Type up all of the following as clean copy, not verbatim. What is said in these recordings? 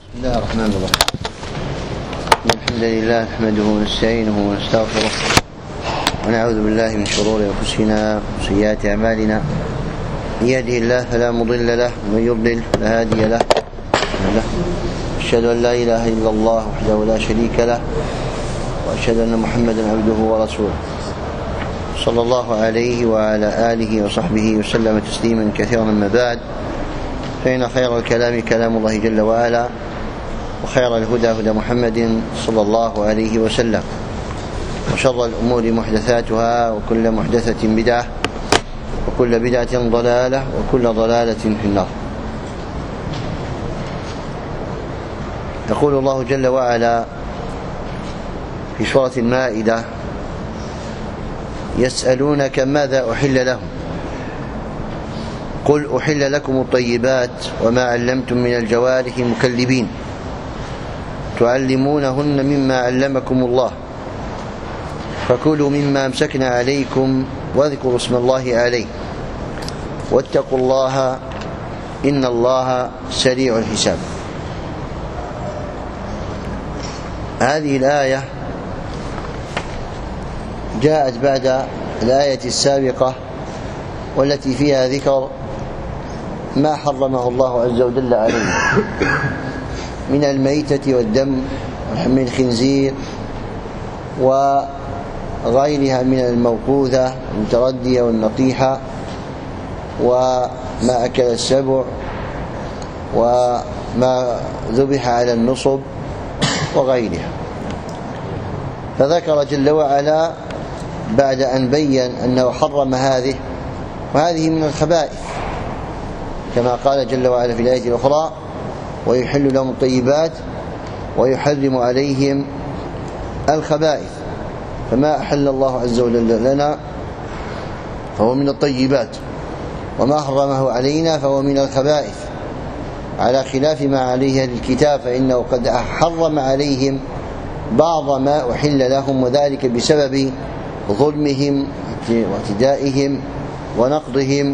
بسم الله الرحمن الرحيم. الحمد لله نحمده ونستعينه ونستغفره ونعوذ بالله من شرور أنفسنا وسيئات أعمالنا. من يهده الله فلا مضل له ومن يضلل فلا هادي له. أشهد أن لا إله إلا الله وحده لا شريك له وأشهد أن محمدا عبده ورسوله صلى الله عليه وعلى آله وصحبه وسلم تسليما كثيرا. أما بعد، فإن خير الكلام كلام الله جل وعلا، وخير الهدى هدى محمد صلى الله عليه وسلم، وشر الأمور محدثاتها، وكل محدثة بدعة، وكل بدعة ضلالة، وكل ضلالة في النار. يقول الله جل وعلا في سورة المائدة: يسألونك ماذا أحل لهم قل أحل لكم الطيبات وما علمتم من الجوارح مكلبين تعلمونهن مما علمكم الله فكلوا مما أمسكنا عليكم واذكروا اسم الله عليه واتقوا الله إن الله سريع الحساب. هذه الآية جاءت بعد الآية السابقة والتي فيها ذكر ما حرمه الله عز وجل عليه من الميتة والدم ولحم الخنزير وغيرها من الموقوذة المتردية والنطيحة وما أكل السبع وما ذبح على النصب وغيرها. فذكر جل وعلا بعد أن بين أنه حرم هذه وهذه من الخبائث، كما قال جل وعلا في الآية الأخرى: ويحل لهم الطيبات ويحرم عليهم الخبائث. فما أحل الله عز وجل لنا فهو من الطيبات، وما حرمه علينا فهو من الخبائث، على خلاف ما عليه الكتاب، فإنه قد حرم عليهم بعض ما أحل لهم، وذلك بسبب ظلمهم واعتدائهم ونقضهم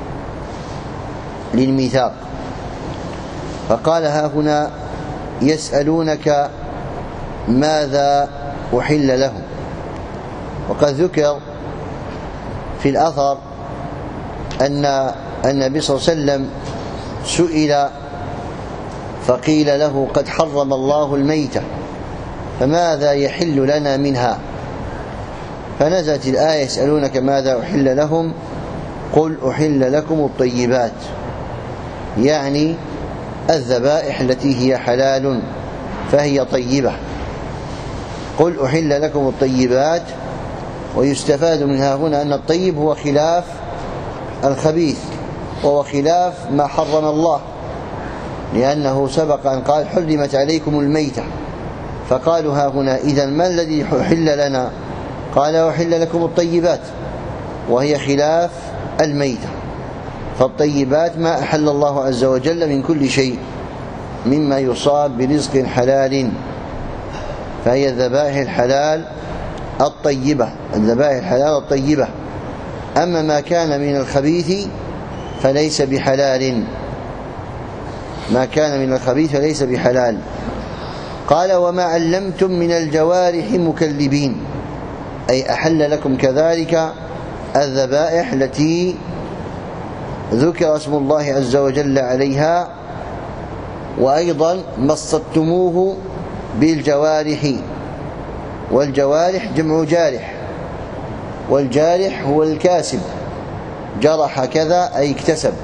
للميثاق. فقال ها هنا: يسألونك ماذا أحل لهم. وقد ذكر في الأثر أن النبي صلى الله عليه وسلم سئل فقيل له: قد حرم الله الميتة فماذا يحل لنا منها؟ فنزلت الآية: يسألونك ماذا أحل لهم قل أحل لكم الطيبات، يعني الذبائح التي هي حلال فهي طيبة. قل أحل لكم الطيبات، ويستفاد منها هنا أن الطيب هو خلاف الخبيث، وهو خلاف ما حرم الله، لأنه سبق أن قال: حرمت عليكم الميتة. فقالوا ها هنا: إذن ما الذي أحل لنا؟ قال: أحل لكم الطيبات، وهي خلاف الميتة. فالطيبات ما أحل الله عز وجل من كل شيء مما يصاب برزق حلال، فهي الذبائح الحلال الطيبة، الذبائح الحلال الطيبة. أما ما كان من الخبيث فليس بحلال، ما كان من الخبيث فليس بحلال. قال: وما علمتم من الجوارح مكلبين، أي أحل لكم كذلك الذبائح التي ذكر اسم الله عز وجل عليها، وأيضا ما اصطدتموه بالجوارح. والجوارح جمع جارح، والجارح هو الكاسب، جرح كذا أي اكتسب،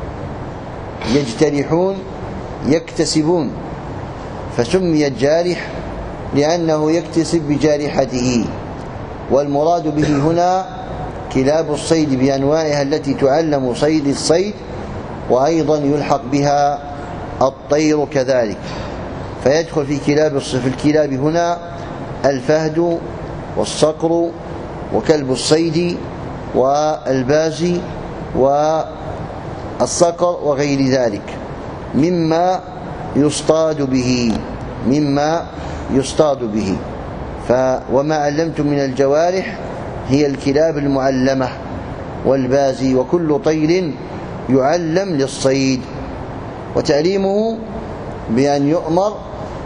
يجترحون يكتسبون، فسمي الجارح لأنه يكتسب بجارحته. والمراد به هنا كلاب الصيد بأنواعها التي تعلم صيد الصيد، وأيضا يلحق بها الطير كذلك. فيدخل في الكلاب هنا الفهد والصقر وكلب الصيد والبازي والصقر وغير ذلك مما يصطاد به. وما علمتم من الجوارح هي الكلاب المعلمة والبازي وكل طير يعلم للصيد. وتعليمه بأن يؤمر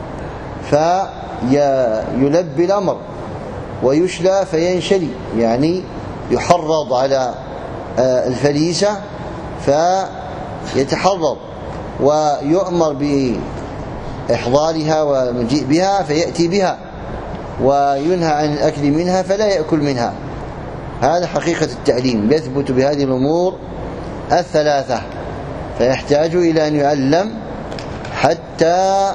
فيلبي الأمر، ويشلى فينشلي، يعني يحرض على الفريسة فيتحرض، ويؤمر بإحضارها والمجيء بها فيأتي بها، وينهى عن الأكل منها فلا يأكل منها. هذا حقيقة التعليم، يثبت بهذه الأمور الثلاثة، فيحتاج إلى أن يعلم حتى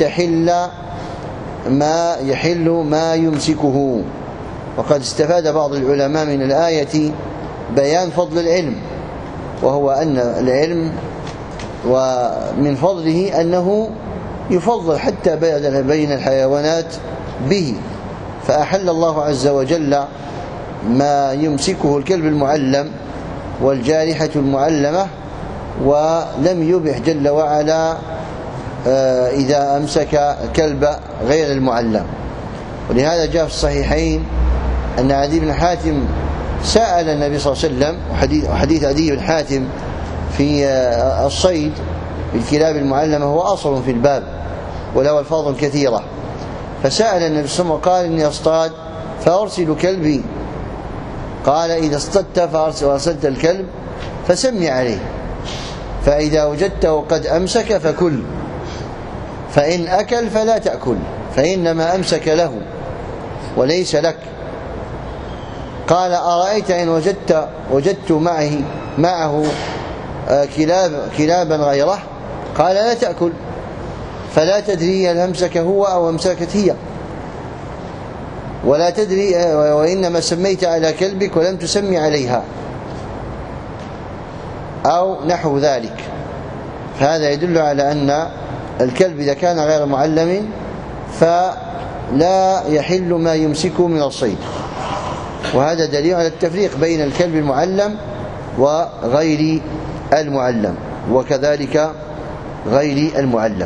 يحل ما يمسكه. وقد استفاد بعض العلماء من الآية بيان فضل العلم، وهو أن العلم ومن فضله أنه يفضل حتى بين الحيوانات به، فأحل الله عز وجل ما يمسكه الكلب المعلم والجارحة المعلمة، ولم يبح جل وعلا إذا أمسك الكلب غير المعلم. ولهذا جاء في الصحيحين أن عدي بن حاتم سأل النبي صلى الله عليه وسلم، وحديث عدي بن حاتم في الصيد بالكلاب المعلمة هو أصل في الباب وله ألفاظ كثيرة، فسأل النبي صلى الله عليه وسلم وقال إني أصطاد فأرسل كلبي، قال إذا اصطدت وأرسلت الكلب فسمي عليه، فإذا وجدته قد أمسك فكل، فإن أكل فلا تأكل، فإنما أمسك له وليس لك. قال أرأيت إن وجدت معه كلابا غيره، قال لا تأكل، فلا تدري هل أمسك هو أو أمسكت هي، ولا تدري، وإنما سميت على كلبك ولم تسمي عليها، أو نحو ذلك. فهذا يدل على أن الكلب إذا كان غير معلم فلا يحل ما يمسكه من الصيد، وهذا دليل على التفريق بين الكلب المعلم وغير المعلم، وكذلك غير المعلم.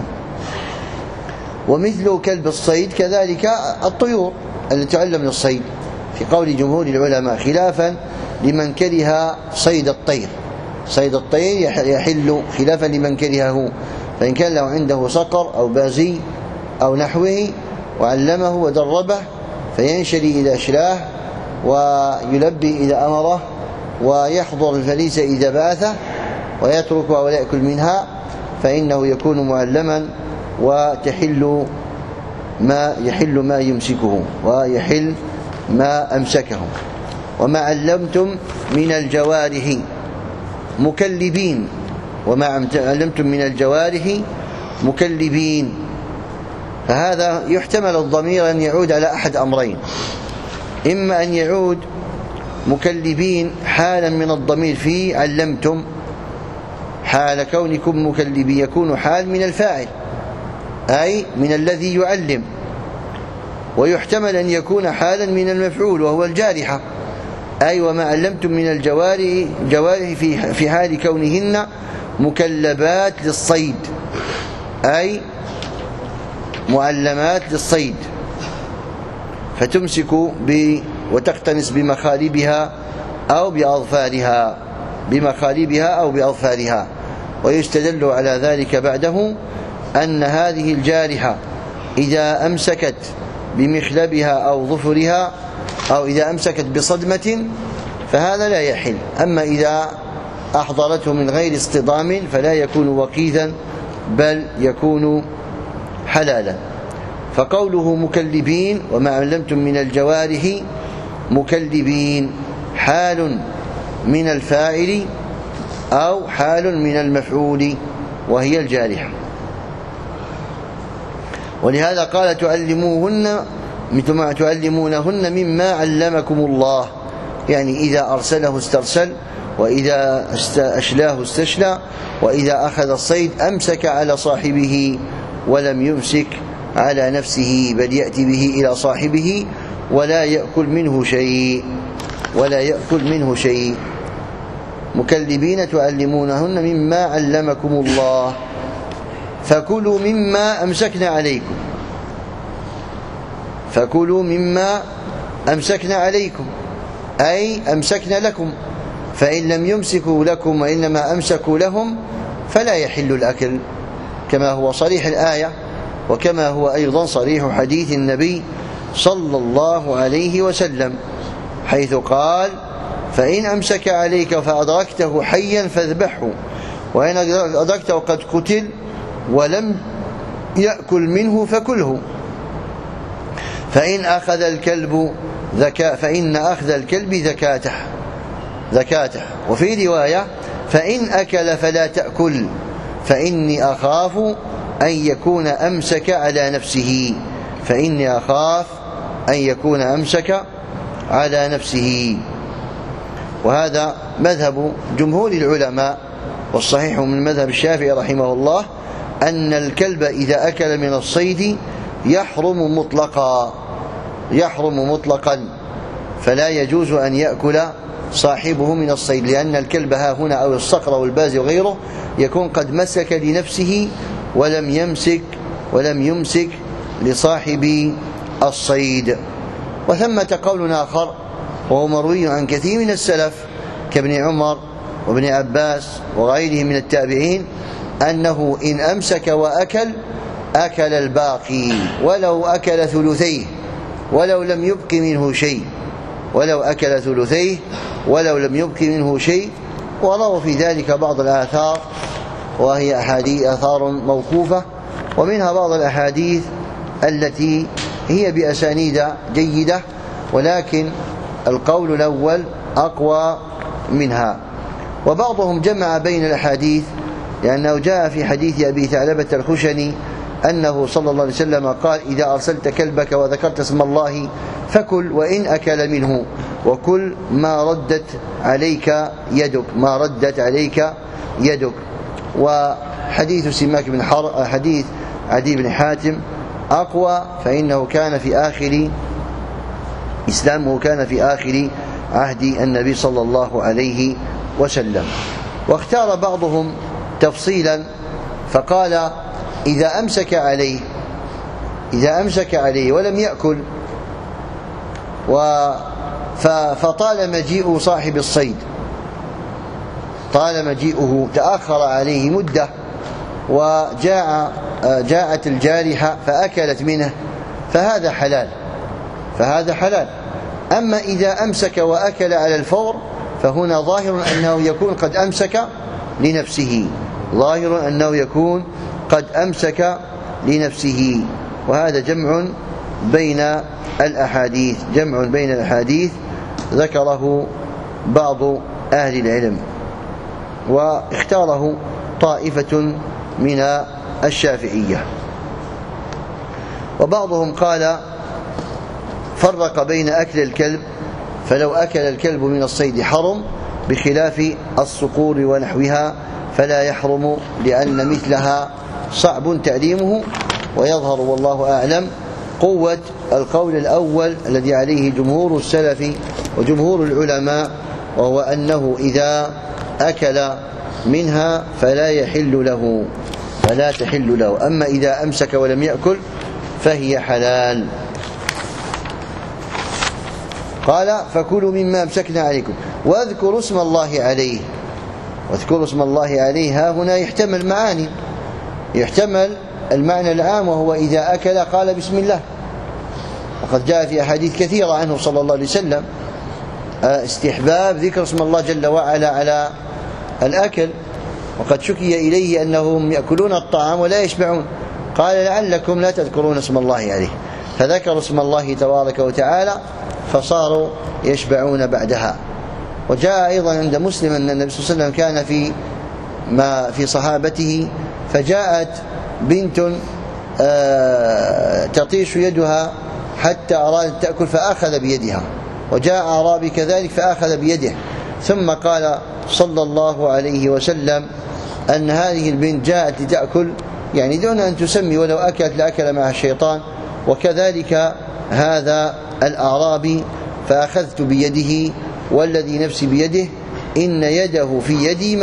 ومثل كلب الصيد كذلك الطيور التي تعلم للصيد، في قول جمهور العلماء، خلافا لمن كره صيد الطير. صيد الطير يحل خلافا لمن كرهه، فإن كان له عنده صقر أو بازي أو نحوه وعلمه ودربه فينشري إذا أشلاه، ويلبي إذا أمره، ويحضر الفريسة إذا بعثه، ويتركها ولا يأكل منها، فإنه يكون معلما ويحل ما يمسكه ويحل ما أمسكه. وما علمتم من الجوارح مكلبين، وما علمتم من الجوارح مكلبين، فهذا يحتمل الضمير أن يعود على أحد أمرين، إما أن يعود مكلبين حالا من الضمير في علمتم، حال كونكم مكلبين يكون حال من الفاعل أي من الذي يعلم، ويحتمل أن يكون حالا من المفعول وهو الجارحة، أي وما علمتم من الجوارح في حال كونهن مكلبات للصيد، أي معلمات للصيد، فتمسك وتقتنس بمخالبها أو بأظفارها، ويستدل على ذلك بعده أن هذه الجارحة إذا أمسكت بمخلبها أو ظفرها، أو إذا أمسكت بصدمة فهذا لا يحل، أما إذا أحضرته من غير اصطدام فلا يكون وقيذا بل يكون حلالا. فقوله مكلبين وما علمتم من الجوارح مكلبين حال من الفاعل أو حال من المفعول وهي الجارحة. ولهذا قال تعلمونهن مما علمكم الله، يعني إذا أرسله استرسل، وإذا أشلاه استشلى، وإذا أخذ الصيد أمسك على صاحبه ولم يمسك على نفسه، بل يأتي به إلى صاحبه ولا يأكل منه شيء. مكلبين تعلمونهن مما علمكم الله، فكلوا مما أمسكنا عليكم، أي أمسكنا لكم، فإن لم يمسكوا لكم وإنما أمسكوا لهم فلا يحل الأكل، كما هو صريح الآية وكما هو أيضا صريح حديث النبي صلى الله عليه وسلم، حيث قال: فإن أمسك عليك فأدركته حيا فاذبحه، وإن أدركته قد قتل ولم يأكل منه فكله، فإن أخذ الكلب ذكاته. وفي رواية: فإن أكل فلا تأكل فإني أخاف أن يكون أمسك على نفسه. وهذا مذهب جمهور العلماء، والصحيح من مذهب الشافعي رحمه الله أن الكلب إذا أكل من الصيد يحرم مطلقا، فلا يجوز أن يأكل صاحبه من الصيد، لأن الكلب ها هنا أو الصقر أو الباز وغيره يكون قد مسك لنفسه ولم يمسك لصاحب الصيد. وثمة قول آخر وهو مروي عن كثير من السلف كابن عمر وابن عباس وغيرهم من التابعين أنه إن أمسك وأكل أكل الباقي ولو أكل ثلثيه ولو لم يبق منه شيء، وروى في ذلك بعض الآثار، وهي آثار موقوفة، ومنها بعض الأحاديث التي هي بأسانيد جيدة، ولكن القول الأول أقوى منها. وبعضهم جمع بين الأحاديث، لأنه جاء في حديث أبي ثعلبة الخشني أنه صلى الله عليه وسلم قال: إذا أرسلت كلبك وذكرت اسم الله فكل وإن أكل منه، وكل ما ردت عليك يدك. وحديث سماك بن حديث عدي بن حاتم أقوى، فإنه كان في آخر إسلامه كان في آخر عهد النبي صلى الله عليه وسلم. واختار بعضهم تفصيلا فقال: إذا أمسك عليه ولم يأكل فطال مجيء صاحب الصيد، تأخر عليه مدة، وجاءت الجارحة فأكلت منه، فهذا حلال. أما إذا أمسك وأكل على الفور فهنا ظاهر أنه يكون قد أمسك لنفسه، وهذا جمع بين الأحاديث ذكره بعض أهل العلم، واختاره طائفة من الشافعية. وبعضهم قال فرق بين أكل الكلب، فلو أكل الكلب من الصيد حرم، بخلاف الصقور ونحوها فلا يحرم، لأن مثلها صعب تعليمه. ويظهر والله أعلم قوة القول الأول الذي عليه جمهور السلف وجمهور العلماء، وهو أنه إذا أكل منها فلا تحل له، أما إذا أمسك ولم يأكل فهي حلال. قال: فكلوا مما أمسكنا عليكم واذكروا اسم الله عليه. ها هنا يحتمل معاني، يحتمل المعنى العام وهو إذا أكل قال بسم الله، وقد جاء في أحاديث كثيرة عنه صلى الله عليه وسلم استحباب ذكر اسم الله جل وعلا على الأكل، وقد شكي إليه أنهم يأكلون الطعام ولا يشبعون، قال: لعلكم لا تذكرون اسم الله عليه، فذكروا اسم الله تبارك وتعالى فصاروا يشبعون بعدها. وجاء أيضا عند مسلم أن النبي صلى الله عليه وسلم كان في صحابته، فجاءت بنت تطيش يدها حتى أرادت تأكل فأخذ بيدها، وجاء أعرابي كذلك فأخذ بيده، ثم قال صلى الله عليه وسلم أن هذه البنت جاءت لتأكل يعني دون أن تسمي، ولو أكلت لأكل معها الشيطان، وكذلك هذا الأعرابي، فأخذت بيده والذي نفسي بيده إن يده في يدي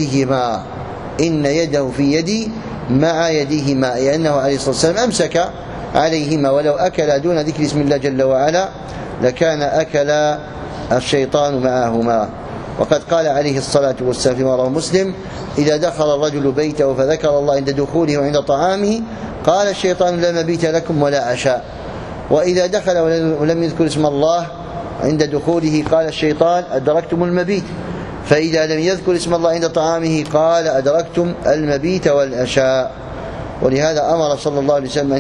مع يديهما، لأنه عليه الصلاة والسلام أمسك عليهما، ولو أكل دون ذكر اسم الله جل وعلا لكان أكل الشيطان معهما. وقد قال عليه الصلاة والسلام فيما رواه مسلم: إذا دخل الرجل بيته فذكر الله عند دخوله وعند طعامه قال الشيطان: لا مبيت لكم ولا عشاء. وإذا دخل ولم يذكر اسم الله عند دخوله قال الشيطان: أدركتم المبيت. فإذا لم يذكر اسم الله عند طعامه قال: أدركتم المبيت والعشاء. ولهذا أمر صلى الله عليه وسلم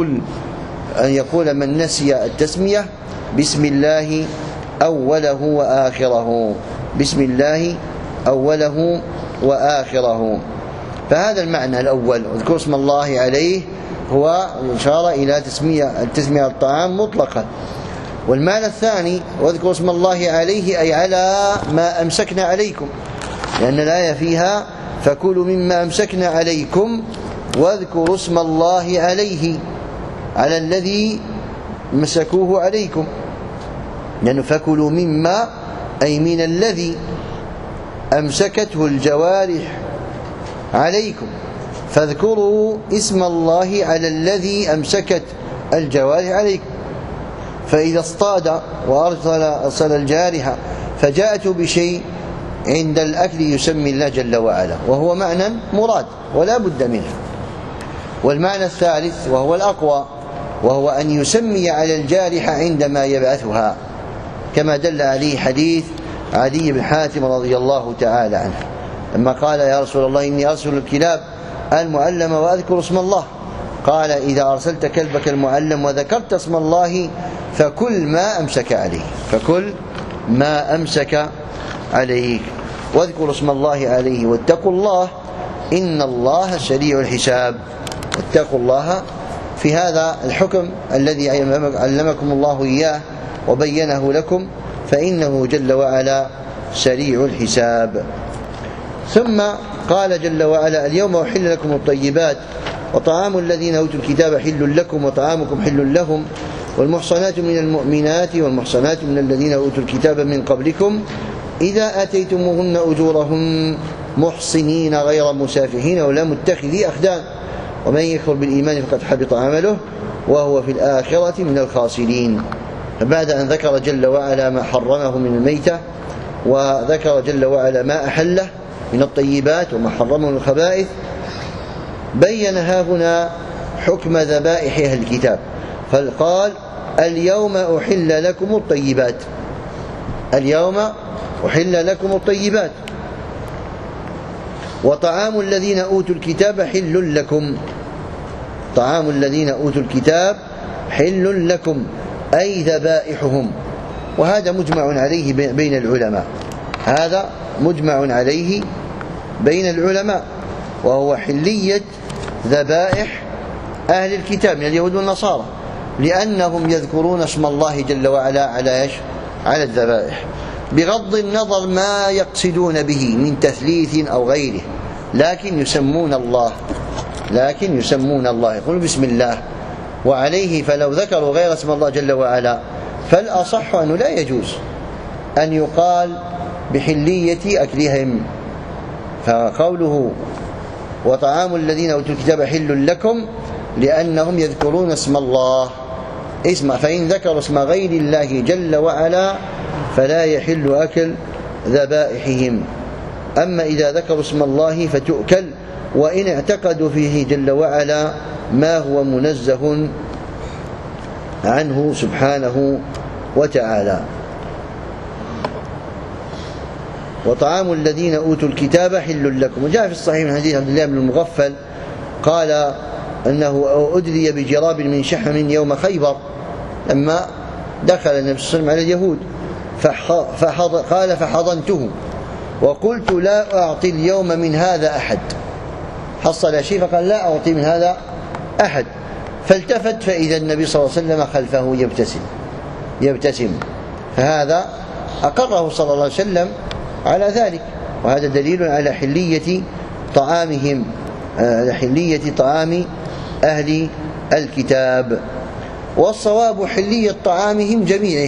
أن يقول من نسي التسمية: بسم الله أوله وآخره، بسم الله أوله وآخره. فهذا المعنى الأول، اذكر اسم الله عليه، هو إشارة إلى التسمية الطعام مطلقا. والمعنى الثاني: واذكر اسم الله عليه، أي على ما أمسكنا عليكم، لأن الآية فيها: فكلوا مما أمسكنا عليكم واذكروا اسم الله عليه، على الذي مسكوه عليكم، لأنه فكلوا مما أي من الذي أمسكته الجوارح عليكم، فاذكروا اسم الله على الذي أمسكت الجوارح عليكم. فإذا اصطاد وأرسل الجارحة فجاءت بشيء عند الأكل يسمي الله جل وعلا، وهو معنى مراد ولا بد منه. والمعنى الثالث وهو الأقوى، وهو أن يسمي على الجارحة عندما يبعثها، كما دل عليه حديث عدي بن حاتم رضي الله تعالى عنه لما قال: يا رسول الله إني أرسل الكلاب المعلمة وأذكر اسم الله. قال: إذا أرسلت كلبك المعلم وذكرت اسم الله فكل ما أمسك عليه، فكل ما أمسك عليك، واذكر اسم الله عليه، واتقوا الله إن الله سريع الحساب. واتقوا الله في هذا الحكم الذي علمكم الله إياه وبينه لكم، فإنه جل وعلا سريع الحساب. ثم قال جل وعلا: اليوم أحل لكم الطيبات وطعام الذين أوتوا الكتاب حل لكم وطعامكم حل لهم والمحصنات من المؤمنات والمحصنات من الذين أوتوا الكتاب من قبلكم إذا آتيتموهن أجورهن محصنين غير مسافحين ولا متخذي أخدان ومن يكفر بالإيمان فقد حبط عمله وهو في الآخرة من الخاسرين. فبعد أن ذكر جل وعلا ما حرمه من الميتة، وذكر جل وعلا ما أحله من الطيبات وما حرمه من الخبائث، بين هنا حكم ذبائح أهل الكتاب، فقال: اليوم أحل لكم الطيبات، اليوم أحل لكم الطيبات وطعام الذين أوتوا الكتاب حل لكم، طعام الذين أوتوا الكتاب حل لكم أي ذبائحهم. وهذا مجمع عليه بين العلماء، هذا مجمع عليه بين العلماء، وهو حلية ذبائح أهل الكتاب من اليهود والنصارى، لأنهم يذكرون اسم الله جل وعلا على الذبائح، بغض النظر ما يقصدون به من تثليث أو غيره، لكن يسمون الله، يقولون بسم الله وعليه. فلو ذكروا غير اسم الله جل وعلا فالأصح أنه لا يجوز أن يقال بحلية أكلهم. فقوله وطعام الذين أوتوا الكتاب حل لكم لأنهم يذكرون اسم الله، فإن ذكروا اسم غير الله جل وعلا فلا يحل أكل ذبائحهم. أما إذا ذكروا اسم الله فتؤكل، وإن اعتقدوا فيه جل وعلا ما هو منزه عنه سبحانه وتعالى. وطعام الذين أوتوا الكتاب حل لكم. وجاء في الصحيح من حديث عبد الله بن المغفل قال أنه أدلي بجراب من شحم يوم خيبر لما دخل النبي صلى الله عليه وسلم على اليهود، قال فحضنته وقلت لا أعطي اليوم من هذا أحد، حصل شيء فقال لا أعطي من هذا أحد، فالتفت فإذا النبي صلى الله عليه وسلم خلفه يبتسم، فهذا أقره صلى الله عليه وسلم على ذلك، وهذا دليل على حلية طعامهم، على حلية طعام أهل الكتاب. والصواب حلية طعامهم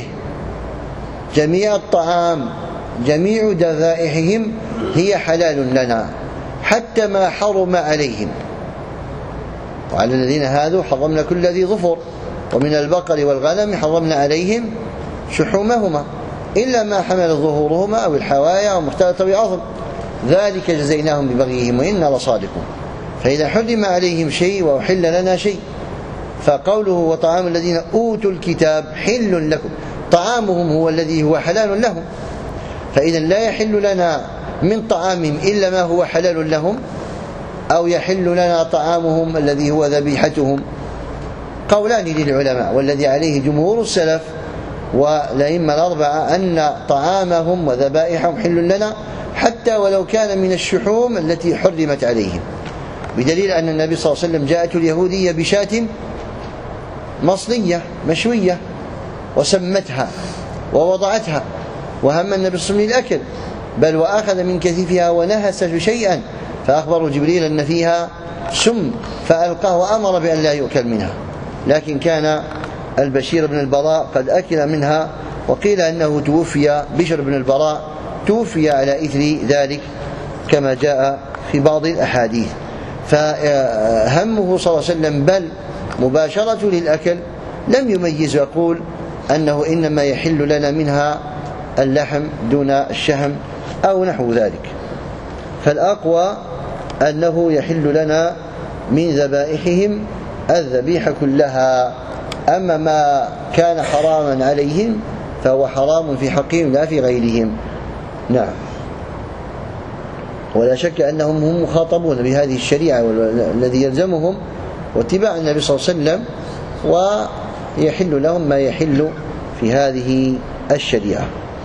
جميع الطعام، جميع ذبائحهم هي حلال لنا حتى ما حرم عليهم. وعلى الذين هادوا حرمنا كل ذي ظفر، ومن البقر والغنم حرمنا عليهم شحومهما، إلا ما حمل ظهورهما أو الحوايا أو مختلط بعظم، ذلك جزيناهم ببغيهم وإنا لصادقون. فإذا حرم عليهم شيء وأحل لنا شيء، فقوله وطعام الذين أوتوا الكتاب حل لكم، طعامهم هو الذي هو حلال لهم، فإذا لا يحل لنا من طعامهم إلا ما هو حلال لهم، أو يحل لنا طعامهم الذي هو ذبيحتهم. قولان للعلماء، والذي عليه جمهور السلف والأئمة الأربعة أن طعامهم وذبائحهم حل لنا حتى ولو كان من الشحوم التي حرمت عليهم، بدليل أن النبي صلى الله عليه وسلم جاءته اليهودية بشاة مصلية مشوية وسمتها ووضعتها، وهم النبي صلى الله عليه وسلم الأكل، بل وأخذ من كثيفها ونهس شيئا فأخبر جبريل أن فيها سم فألقاه وأمر بأن لا يؤكل منها، لكن كان البشير بن البراء قد أكل منها، وقيل أنه توفي، بشر بن البراء توفي على إثر ذلك كما جاء في بعض الأحاديث. فهمه صلى الله عليه وسلم بل مباشرة للأكل، لم يميز ويقول أنه إنما يحل لنا منها اللحم دون الشهم أو نحو ذلك. فالأقوى أنه يحل لنا من ذبائحهم الذبيحة كلها، أما ما كان حراما عليهم فهو حرام في حقهم لا في غيرهم. نعم. ولا شك أنهم هم مخاطبون بهذه الشريعة، والذي يلزمهم واتباع النبي صلى الله عليه وسلم، ويحل لهم ما يحل في هذه الشريعة.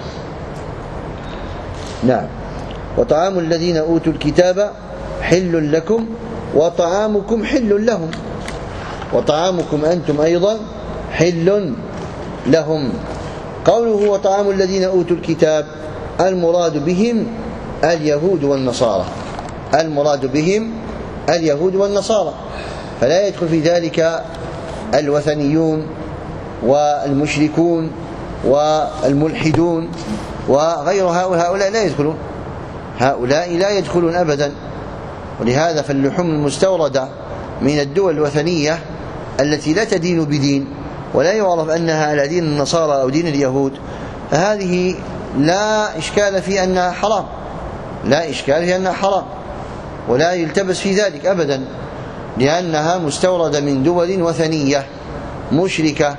نعم. وطعام الذين أوتوا الكتاب حل لكم وطعامكم حل لهم، وطعامكم أنتم أيضا حل لهم. قوله وطعام الذين أوتوا الكتاب المراد بهم اليهود والنصارى، المراد بهم اليهود والنصارى، فلا يدخل في ذلك الوثنيون والمشركون والملحدون وغير هؤلاء لا يدخلون، هؤلاء لا يدخلون أبدا. ولهذا فاللحوم المستوردة من الدول الوثنية التي لا تدين بدين ولا يعرف أنها على دين النصارى أو دين اليهود، فهذه لا إشكال في أنها حرام، لا إشكال في أنها حرام، ولا يلتبس في ذلك أبدا، لأنها مستوردة من دول وثنية مشركة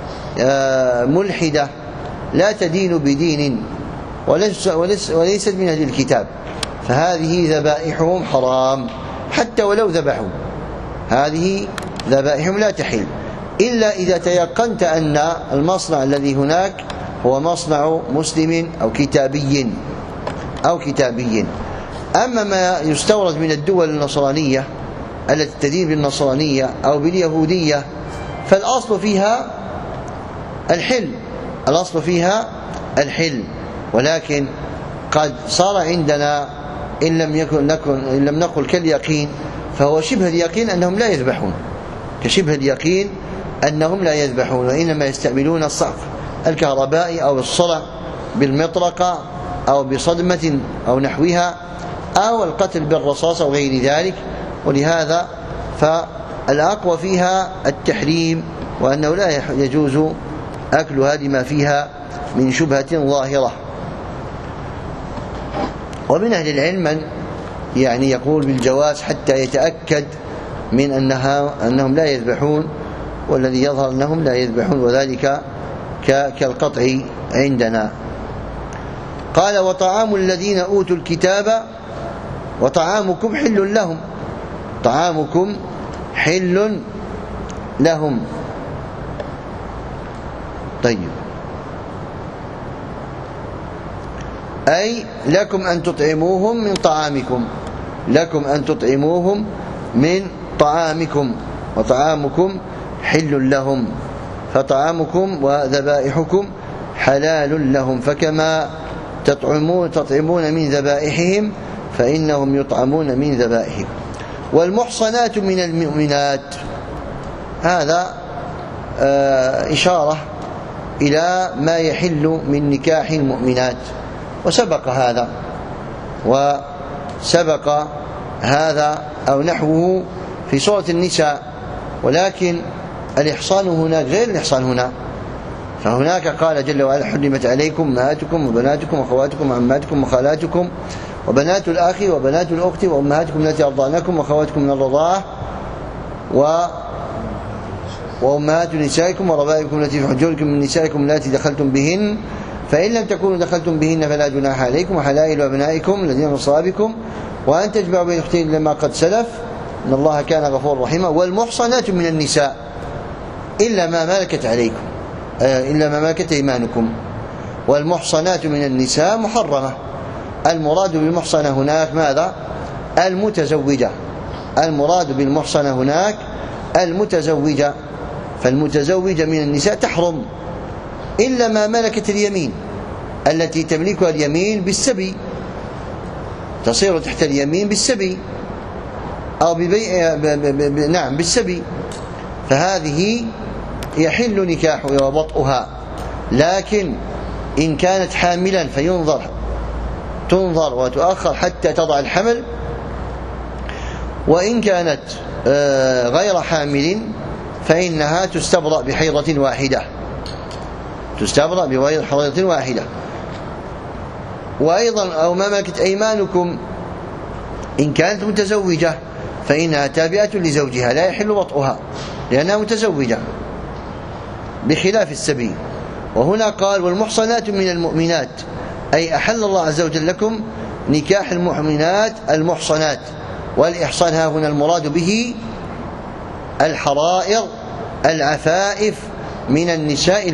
ملحدة لا تدين بدين وليست من أهل الكتاب، فهذه ذبائحهم حرام حتى ولو ذبحوا، هذه ذبائحهم لا تحل إلا إذا تيقنت أن المصنع الذي هناك هو مصنع مسلم أو كتابي. أما ما يستورد من الدول النصرانية التي تدين بالنصرانية أو باليهودية فالأصل فيها الحل، الأصل فيها الحل، ولكن قد صار عندنا إن لم نقل كاليقين فهو شبه اليقين أنهم لا يذبحون، كشبه اليقين أنهم لا يذبحون، وإنما يستعملون الصعق الكهربائي أو الصرع بالمطرقة أو بصدمة أو نحوها أو القتل بالرصاص أو غير ذلك. ولهذا فالأقوى فيها التحريم، وأنه لا يجوز أكل هذه ما فيها من شبهة ظاهرة. ومن أهل العلم من يعني يقول بالجواز حتى يتأكد من أنهم لا يذبحون، والذي يظهر أنهم لا يذبحون، وذلك كالقطع عندنا. قال وطعام الذين أوتوا الكتاب وطعامكم حل لهم، طعامكم حل لهم. طيب، أي لكم أن تطعموهم من طعامكم، لكم أن تطعموهم من طعامكم، وطعامكم حل لهم، فطعامكم وذبائحكم حلال لهم، فكما تطعمون من ذبائحهم فإنهم يطعمون من ذبائحهم. والمحصنات من المؤمنات، هذا إشارة إلى ما يحل من نكاح المؤمنات، وسبق هذا أو نحوه في سورة النساء، ولكن الإحصان هناك غير الإحصان هنا. فهناك قال جل وعلا حرمت عليكم أمهاتكم وبناتكم وأخواتكم وعماتكم وخالاتكم وبنات الأخ وبنات الأخت وأمهاتكم التي أرضعنكم وأخواتكم من الرضاعة وأمهات نسائكم وربائبكم التي في حجوركم من نسائكم التي دخلتم بهن فإن لم تكونوا دخلتم بهن فلا جناح عليكم وحلائل أبنائكم الذين من أصلابكم وأن تجمعوا بين الأختين لما قد سلف إن الله كان غفورا رحيما. والمحصنات من النساء إلا ما ملكت عليكم إلا ما ملكت أيمانكم. والمحصنات من النساء محرمة. المراد بالمحصنة هناك ماذا؟ المتزوجة. المراد بالمحصنة هناك المتزوجة. فالمتزوجة من النساء تحرم إلا ما ملكت اليمين التي تملكها اليمين بالسبي، تصير تحت اليمين بالسبي أو نعم بالسبي، فهذه يحل نكاحها ووطئها. لكن إن كانت حاملا تنظر وتؤخر حتى تضع الحمل، وإن كانت غير حامل فإنها تستبرأ بحيضة واحدة، تستبرأ بحيضة واحدة. وأيضا أو ما ملكت أيمانكم إن كانت متزوجة فإنها تابعة لزوجها لا يحل وطئها لأنها متزوجة بخلاف السبي. وهنا قال والمحصنات من المؤمنات أي أحل الله عز وجل لكم نكاح المؤمنات المحصنات. والإحصان ها هنا المراد به الحرائر العفائف من النساء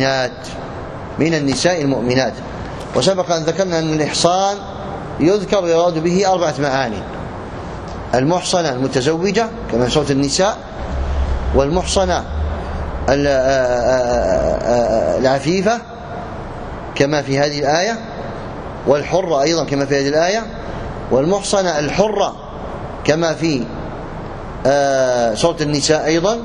المؤمنات. وسبق أن ذكرنا أن الإحصان يذكر يراد به 4 معاني: المحصنة المتزوجة كما في سورة النساء، والمحصنة العفيفة كما في هذه الآية، والحرة أيضا كما في هذه الآية، والمحصنة الحرة كما في سورة النساء أيضا،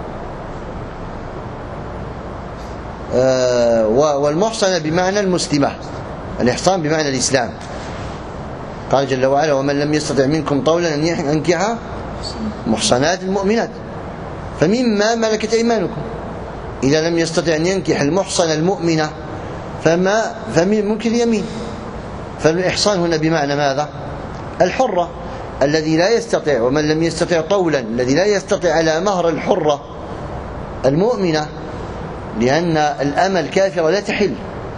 والمحصنة بمعنى المسلمة، الإحصان بمعنى الإسلام. قال جل وعلا ومن لم يستطع منكم طولا أن ينكح محصنات المؤمنات فمما ملكت أيمانكم. إذا لم يستطع أن ينكح المحصنة المؤمنة فمن ملك اليمين. فالإحصان هنا بمعنى ماذا؟ الحرة الذي لا يستطيع، ومن لم يستطع طولا الذي لا يستطيع على مهر الحرة المؤمنة، لأن الأمة الكافرة لا تحل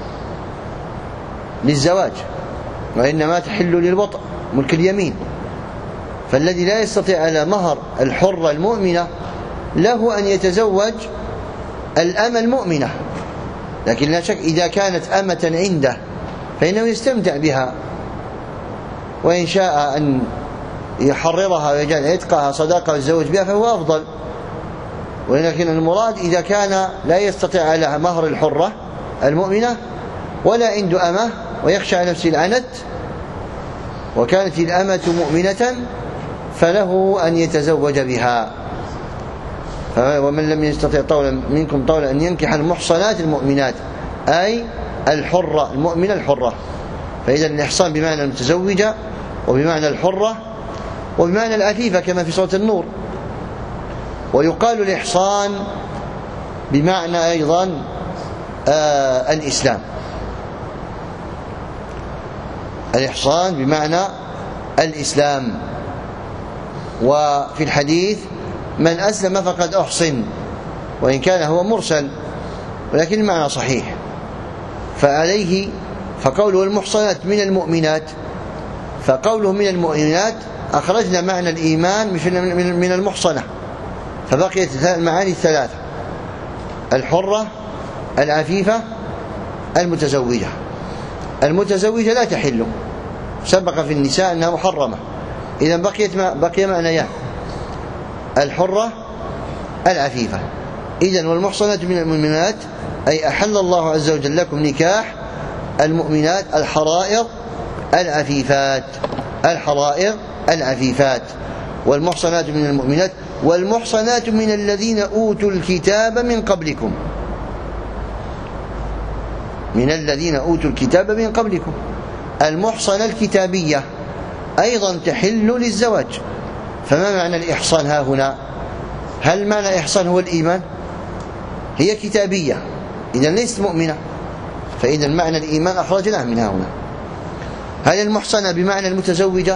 للزواج وإنما تحل للوطء ملك اليمين. فالذي لا يستطيع على مهر الحرة المؤمنة له أن يتزوج الأمة المؤمنة، لكن لا شك إذا كانت أمة عنده فإنه يستمتع بها، وإن شاء أن يحررها ويجعل عتقها صداقة والزوج بها فهو أفضل. ولكن المراد إذا كان لا يستطيع على مهر الحرة المؤمنة ولا عنده أمة ويخشى على نفسه العنت وكانت الأمة مؤمنة فله أن يتزوج بها. ومن لم يستطع طولا منكم طولا أن ينكح المحصنات المؤمنات أي الحرة المؤمنة الحرة. فإذا الإحصان بمعنى المتزوجة وبمعنى الحرة وبمعنى العفيفة كما في سورة النور. ويقال الإحصان بمعنى أيضا الإسلام. الإحصان بمعنى الإسلام. وفي الحديث من أسلم فقد أحصن، وإن كان هو مرسل ولكن المعنى صحيح. فعليه فقوله المحصنات من المؤمنات، فقوله من المؤمنات أخرجنا معنى الإيمان من المحصنة، فبقيت المعاني الثلاثة: الحرة العفيفة المتزوجة. المتزوجة لا تحل، سبق في النساء أنها محرمة، إذا بقي معنيان: الحرة العفيفة. إذن والمحصنات من المؤمنات أي أحل الله عز وجل لكم نكاح المؤمنات الحرائر العفيفات. والمحصنات من المؤمنات والمحصنات من الذين أوتوا الكتاب من قبلكم، المحصنة الكتابية أيضا تحل للزواج. فما معنى الإحصان ها هنا؟ هل معنى الإحصان هو الإيمان؟ هي كتابية إذا ليست مؤمنة، فإذا معنى الإيمان أخرجناه من هنا. هل المحصنة بمعنى المتزوجة؟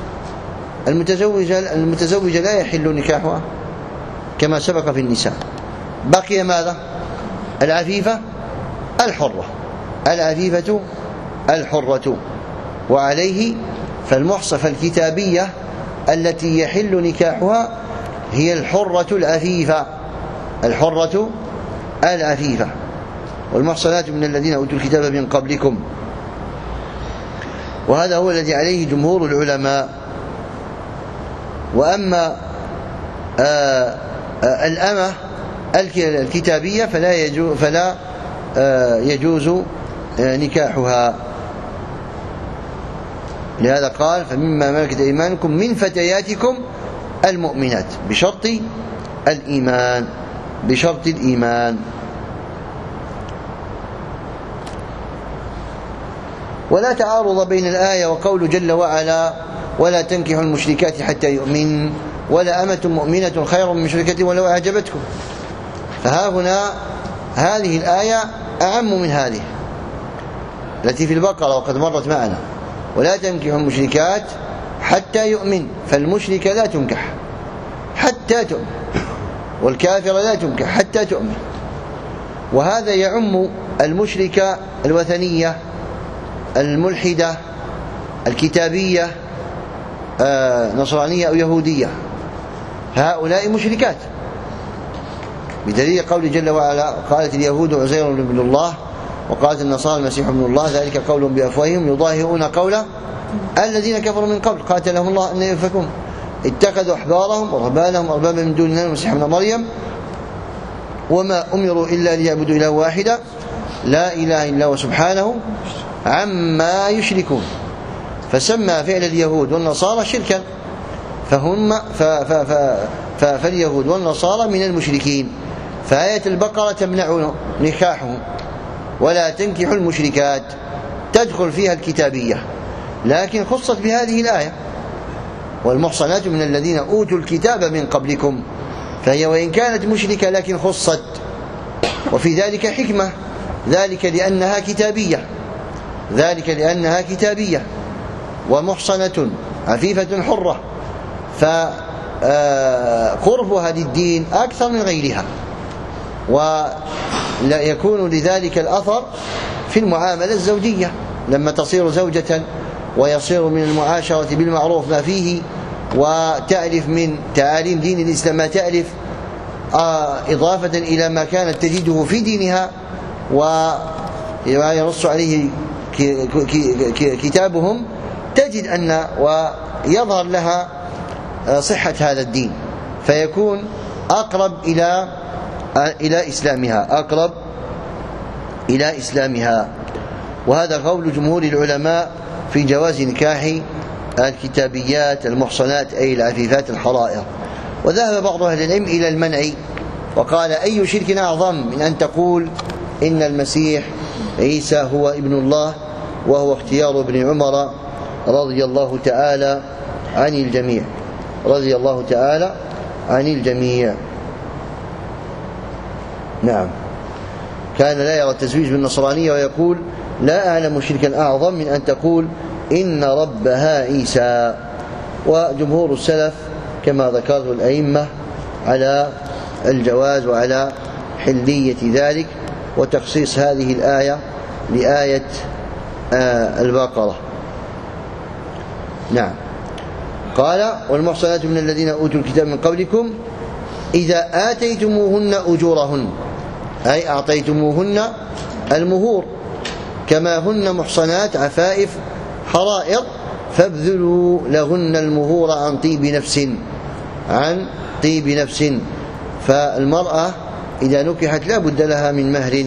المتزوجة لا يحل نكاحها كما سبق في النساء. بقي ماذا؟ العفيفة الحرة، العفيفة الحرة. وعليه فالمحصفة الكتابية التي يحل نكاحها هي الحرة العفيفة، الحرة العفيفة. والمحصنات من الذين أوتوا الكتاب من قبلكم، وهذا هو الذي عليه جمهور العلماء. وأما الأمة الكتابية فلا يجوز نكاحها. لهذا قال فمما ملكت أيمانكم من فتياتكم المؤمنات بشرط الإيمان، بشرط الإيمان. ولا تعارض بين الآية وقول جل وعلا ولا تنكحوا المشركات حتى يؤمن ولا أمة مؤمنة خير من مشركة ولو أعجبتكم. فها هنا هذه الآية أعم من هذه التي في البقرة وقد مرت معنا، ولا تنكحوا المشركات حتى يؤمن، فالمشركة لا تنكح حتى تؤمن، والكافرة لا تنكح حتى تؤمن. وهذا يعم المشركة الوثنية الملحدة الكتابية نصرانية أو يهودية، هؤلاء مشركات، بدليل قول جل وعلا قالت اليهود عزير بن الله وقالت النصارى المسيح ابن الله ذلك قولهم بأفواههم يضاهئون قول الذين كفروا من قبل قاتلهم الله أن يؤفكون اتخذوا أحبارهم ورهبانهم أربابا من دون الله المسيح ابن مريم وما أمروا إلا ليعبدوا إله واحدا لا إله إلا هو سبحانه عما يشركون. فسمى فعل اليهود والنصارى شركا، فاليهود والنصارى من المشركين. فآية البقرة تمنع نكاحهم ولا تنكحوا المشركات، تدخل فيها الكتابية، لكن خصت بهذه الآية والمحصنات من الذين أوتوا الكتاب من قبلكم، فهي وإن كانت مشركة لكن خصت، وفي ذلك حكمة، ذلك لأنها كتابية ومحصنة عفيفة حرة، فقربها للدين أكثر من غيرها، ويكون لذلك الأثر في المعاملة الزوجية لما تصير زوجة ويصير من المعاشرة بالمعروف ما فيه، وتألف من تعاليم دين الإسلام ما تألف إضافة إلى ما كانت تجده في دينها وينص عليه كتابهم، تجد أن ويظهر لها صحة هذا الدين، فيكون أقرب إلى إسلامها. وهذا قول جمهور العلماء في جواز نكاح الكتابيات المحصنات أي العفيفات الحرائر. وذهب بعض أهل العلم إلى المنع، وقال أي شرك أعظم من أن تقول إن المسيح عيسى هو ابن الله، وهو اختيار ابن عمر رضي الله تعالى عن الجميع. نعم، كان لا يرى التزويج بالنصرانية ويقول لا أعلم شركا أعظم من أن تقول إن ربها عيسى. وجمهور السلف كما ذكرت الأئمة على الجواز وعلى حلية ذلك وتخصيص هذه الآية لآية البقرة. نعم، قال والمحصنات من الذين أوتوا الكتاب من قبلكم إذا آتيتموهن أجورهن، أي أعطيتموهن المهور كما هن محصنات عفائف حرائر، فابذلوا لهن المهور عن طيب نفس. فالمرأة إذا نكحت لا بد لها من مهر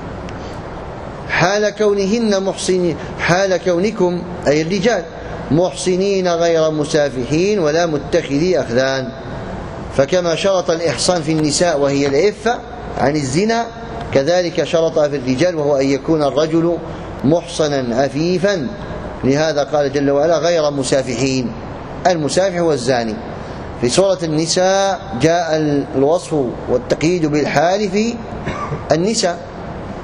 حال كونكم أي الرجال محصنين غير مسافحين ولا متخذي أخذان. فكما شرط الإحصان في النساء وهي العفة عن الزنا، كذلك شرطها في الرجال وهو أن يكون الرجل محصنا عفيفا. لهذا قال جل وعلا غير مسافحين، المسافح والزاني. في سورة النساء جاء الوصف والتقييد بالحال في النساء،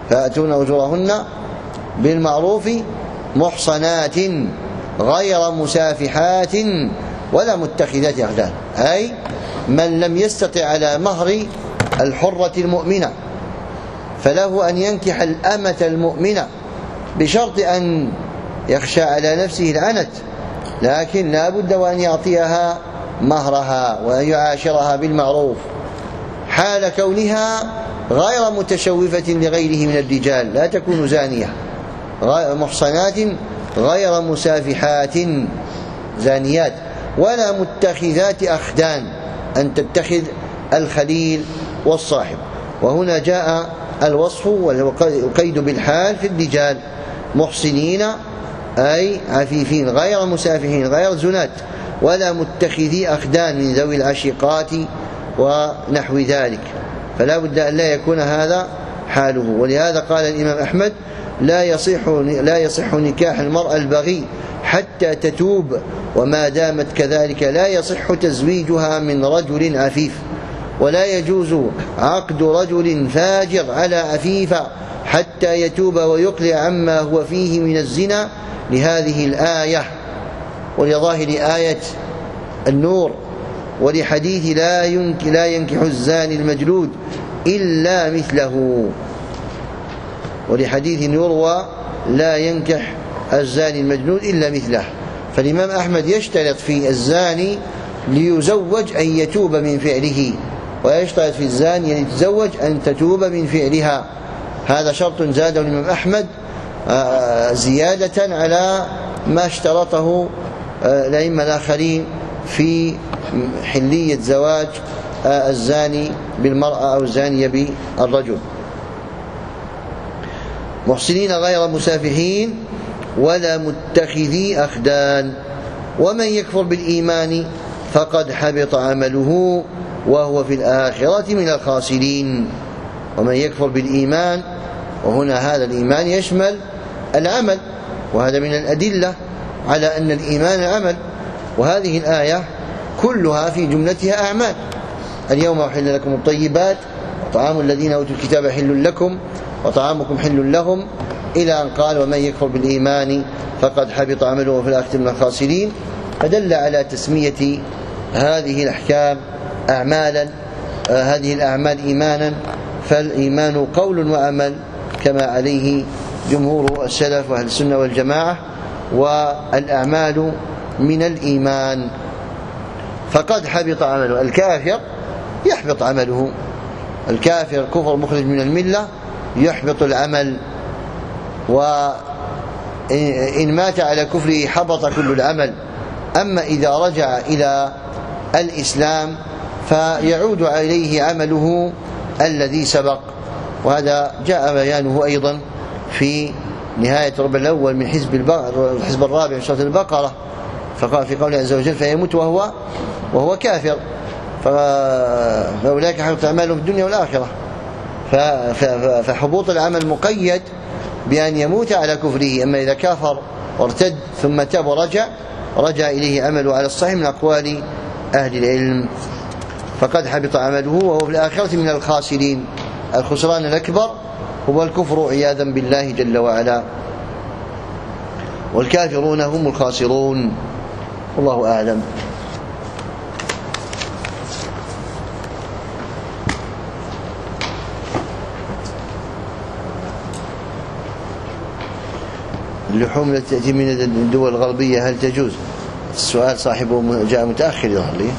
فآتون أجورهن بالمعروف محصنات غير مسافحات ولا متخذات أخدان، أي من لم يستطع على مهر الحرة المؤمنة فله أن ينكح الأمة المؤمنة بشرط أن يخشى على نفسه العنت، لكن لا بد وأن يعطيها مهرها وأن يعاشرها بالمعروف حال كونها غير متشوفة لغيره من الرجال، لا تكون زانية، محصنات غير مسافحات زانيات، ولا متخذات أخدان، أن تتخذ الخليل والصاحب. وهنا جاء الوصف والقيد بالحال في الرجال، محصنين أي عفيفين غير مسافحين غير زنات، ولا متخذي أخدان من ذوي العشيقات ونحو ذلك، فلا بد أن لا يكون هذا حاله. ولهذا قال الإمام أحمد: لا يصح نكاح المرأة البغي حتى تتوب، وما دامت كذلك لا يصح تزويجها من رجل عفيف، ولا يجوز عقد رجل فاجر على عفيفة حتى يتوب ويقلع عما هو فيه من الزنا، لهذه الآية ولظاهر آية النور، ولحديث لا ينكح الزاني المجلود إلا مثله، ولحديث يروى لا ينكح الزاني المجنون إلا مثله. فالإمام أحمد يشترط في الزاني ليزوج أن يتوب من فعله، ويشترط في الزاني أن يتزوج أن تتوب من فعلها. هذا شرط زاده الإمام أحمد زيادة على ما اشترطه الأئمة الآخرين في حلية زواج الزاني بالمرأة أو الزانية بالرجل. محسنين غير مسافحين ولا متخذي أخدان، ومن يكفر بالإيمان فقد حبط عمله وهو في الآخرة من الخاسرين. ومن يكفر بالإيمان، وهنا هذا الإيمان يشمل العمل، وهذا من الأدلة على أن الإيمان عمل، وهذه الآية كلها في جملتها أعمال. اليوم أحل لكم الطيبات وطعام الذين أوتوا الكتاب حل لكم وطعامكم حل لهم، إلى أن قال: ومن يكفر بالإيمان فقد حبط عمله وفي الآخرة من الخاسرين. فدل على تسمية هذه الأحكام أعمالا، هذه الأعمال إيمانا، فالإيمان قول وعمل كما عليه جمهور السلف وأهل السنة والجماعة، والأعمال من الإيمان. فقد حبط عمله، الكافر يحبط عمله، الكافر كفر مخرج من الملة يحبط العمل، وإن مات على كفره حبط كل العمل. أما إذا رجع إلى الإسلام فيعود عليه عمله الذي سبق، وهذا جاء بيانه أيضا في نهاية الربع الأول من الحزب الرابع من سورة البقرة، فقال في قوله عز وجل: فيموت وهو كافر فأولئك حبطت أعمالهم في الدنيا والآخرة. فحبوط العمل مقيد بأن يموت على كفره. أما إذا كافر وارتد ثم تاب ورجع إليه عمله على الصحيح من أقوال أهل العلم، فقد حبط عمله وهو في الآخرة من الخاسرين. الخسران الأكبر هو الكفر عياذا بالله جل وعلا، والكافرون هم الخاسرون، والله أعلم. اللحوم التي تأتي من الدول الغربية هل تجوز؟ السؤال صاحبه جاء متأخر يظهر لي،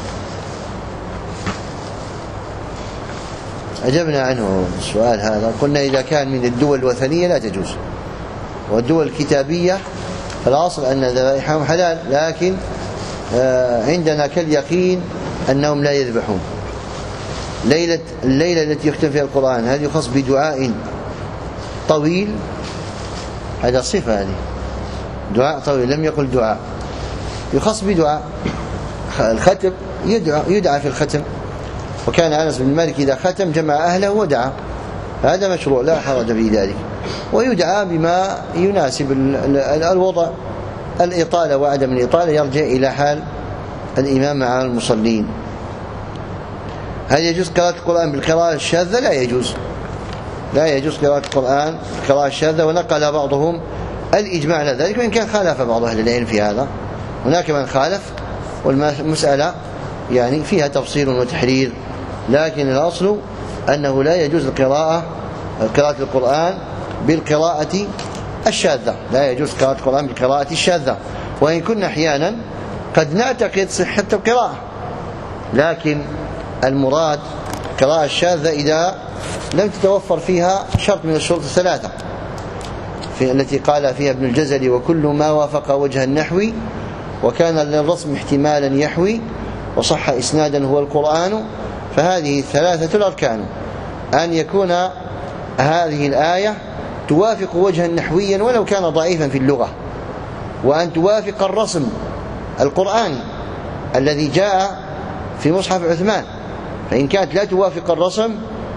أجبنا عنه السؤال هذا، قلنا إذا كان من الدول الوثنية لا تجوز، والدول الكتابية فالأصل أن ذبائحهم حلال، لكن عندنا كاليقين أنهم لا يذبحون. الليلة التي يختم فيها القرآن هل يخص بدعاء طويل؟ هذا صفة، هذه دعاء طويل، لم يقل دعاء، يخص بدعاء. الختم يدعى في الختم، وكان أنس بن مالك إذا ختم جمع أهله ودعا، هذا مشروع لا حرج في ذلك، ويدعى بما يناسب الوضع. الإطالة وعدم الإطالة يرجع إلى حال الإمام مع المصلين. هل يجوز قراءة القرآن بالقراءة الشاذة؟ لا يجوز، لا يجوز قراءة القرآن قراءة شاذة، ونقل بعضهم الإجماع على ذلك، وإن كان خالف بعض أهل العلم في هذا. هناك من خالف، والمسألة يعني فيها تفصيل وتحرير، لكن الأصل أنه لا يجوز قراءة القرآن بالقراءة الشاذة، لا يجوز قراءة القرآن بالقراءة الشاذة، وإن كنا أحيانا قد نعتقد صحة القراءة، لكن المراد قراءة الشاذة إذا لم تتوفر فيها شرط من الشروط الثلاثة التي قال فيها ابن الجزري: وكل ما وافق وجه النحو وكان للرسم احتمالا يحوي وصح إسنادا هو القرآن. فهذه ثلاثة الأركان: أن يكون هذه الآية توافق وجها نحويا ولو كان ضعيفا في اللغة، وأن توافق الرسم القرآني الذي جاء في مصحف عثمان، فإن كانت لا توافق الرسم،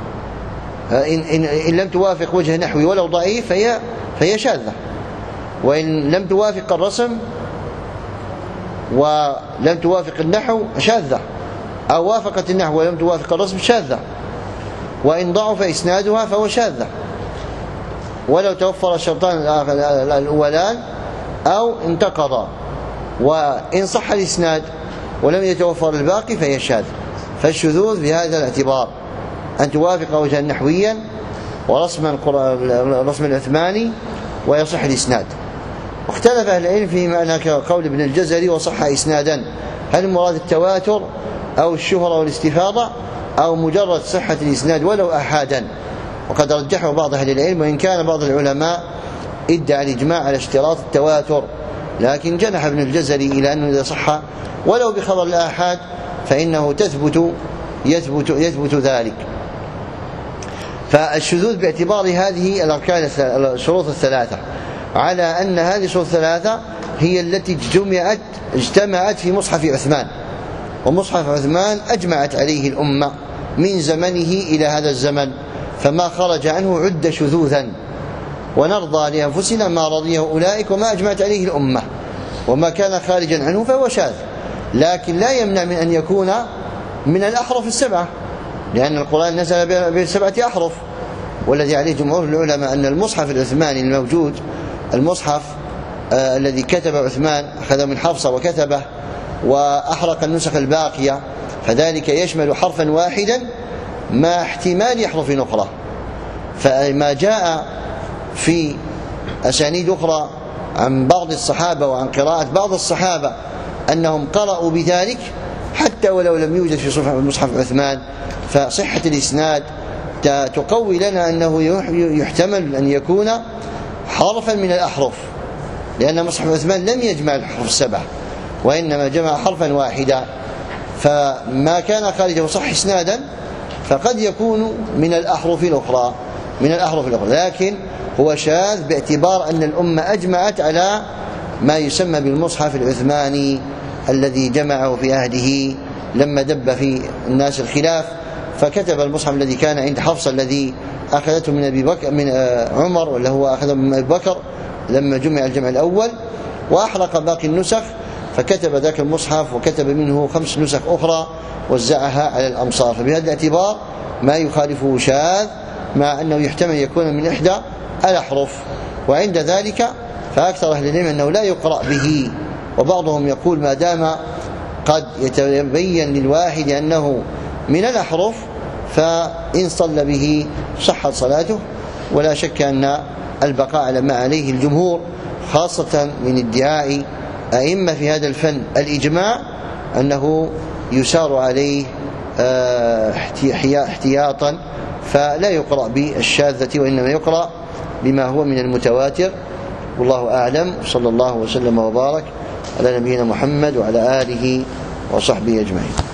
إن لم توافق وجه نحوي ولو ضعيف فهي شاذة، وإن لم توافق الرسم ولم توافق النحو شاذة، أو وافقت النحو ولم توافق الرسم شاذة، وإن ضعف إسنادها فهو شاذة ولو توفر الشرطان الأولان أو انتقضا، وإن صح الإسناد ولم يتوفر الباقي فهي شاذة. فالشذوذ بهذا الاعتبار أن توافق وجها نحويا ورسما العثماني ويصح الإسناد. واختلف أهل العلم في معنى قول ابن الجزري: وصح إسنادا، هل المراد التواتر أو الشهرة والاستفاضة أو مجرد صحة الإسناد ولو أحادا؟ وقد رجحه بعض أهل العلم، وإن كان بعض العلماء ادعى الإجماع على اشتراط التواتر، لكن جنح ابن الجزري إلى أنه إذا صح ولو بخبر الآحاد فإنه يثبت ذلك. فالشذوذ باعتبار هذه الأركان الشروط الثلاثة، على أن هذه الشروط الثلاثة هي التي اجتمعت في مصحف عثمان، ومصحف عثمان أجمعت عليه الأمة من زمنه إلى هذا الزمن، فما خرج عنه عد شذوذا، ونرضى لأنفسنا ما رضيه أولئك وما أجمعت عليه الأمة، وما كان خارجا عنه فهو شاذ، لكن لا يمنع من أن يكون من الأحرف السبعة، لأن القرآن نزل بسبعة أحرف، والذي عليه جمهور العلماء أن المصحف العثماني الموجود، المصحف الذي كتب عثمان أخذ من حفصة وكتبه وأحرق النسخ الباقية، فذلك يشمل حرفا واحدا مع احتمال أحرف أخرى. فما جاء في أسانيد أخرى عن بعض الصحابة وعن قراءة بعض الصحابة أنهم قرأوا بذلك حتى ولو لم يوجد في مصحف عثمان، فصحة الإسناد تقوي لنا أنه يحتمل أن يكون حرفا من الأحرف، لأن مصحف عثمان لم يجمع الحروف السبعة وإنما جمع حرفا واحدا، فما كان خارجه صح إسنادا فقد يكون من الأحرف الأخرى لكن هو شاذ باعتبار أن الأمة أجمعت على ما يسمى بالمصحف العثماني الذي جمعه في عهده لما دب في الناس الخلاف، فكتب المصحف الذي كان عند حفصة الذي أخذته من أبي بكر من عمر، ولا هو أخذه من أبي بكر لما جمع الجمع الأول، وأحرق باقي النسخ، فكتب ذاك المصحف وكتب منه 5 نسخ أخرى وزعها على الأمصار. فبهذا الاعتبار ما يخالفه شاذ، مع أنه يحتمل يكون من إحدى الأحرف. وعند ذلك فأكثر أهل العلم أنه لا يقرأ به، وبعضهم يقول ما دام قد يتبين للواحد أنه من الأحرف فإن صلى به صحت صلاته، ولا شك أن البقاء على ما عليه الجمهور، خاصة من ادعاء أئمة في هذا الفن الإجماع، أنه يسار عليه احتياطا، فلا يقرأ بالشاذة وإنما يقرأ بما هو من المتواتر. والله أعلم، صلى الله وسلم وبارك على نبينا محمد وعلى آله وصحبه أجمعين.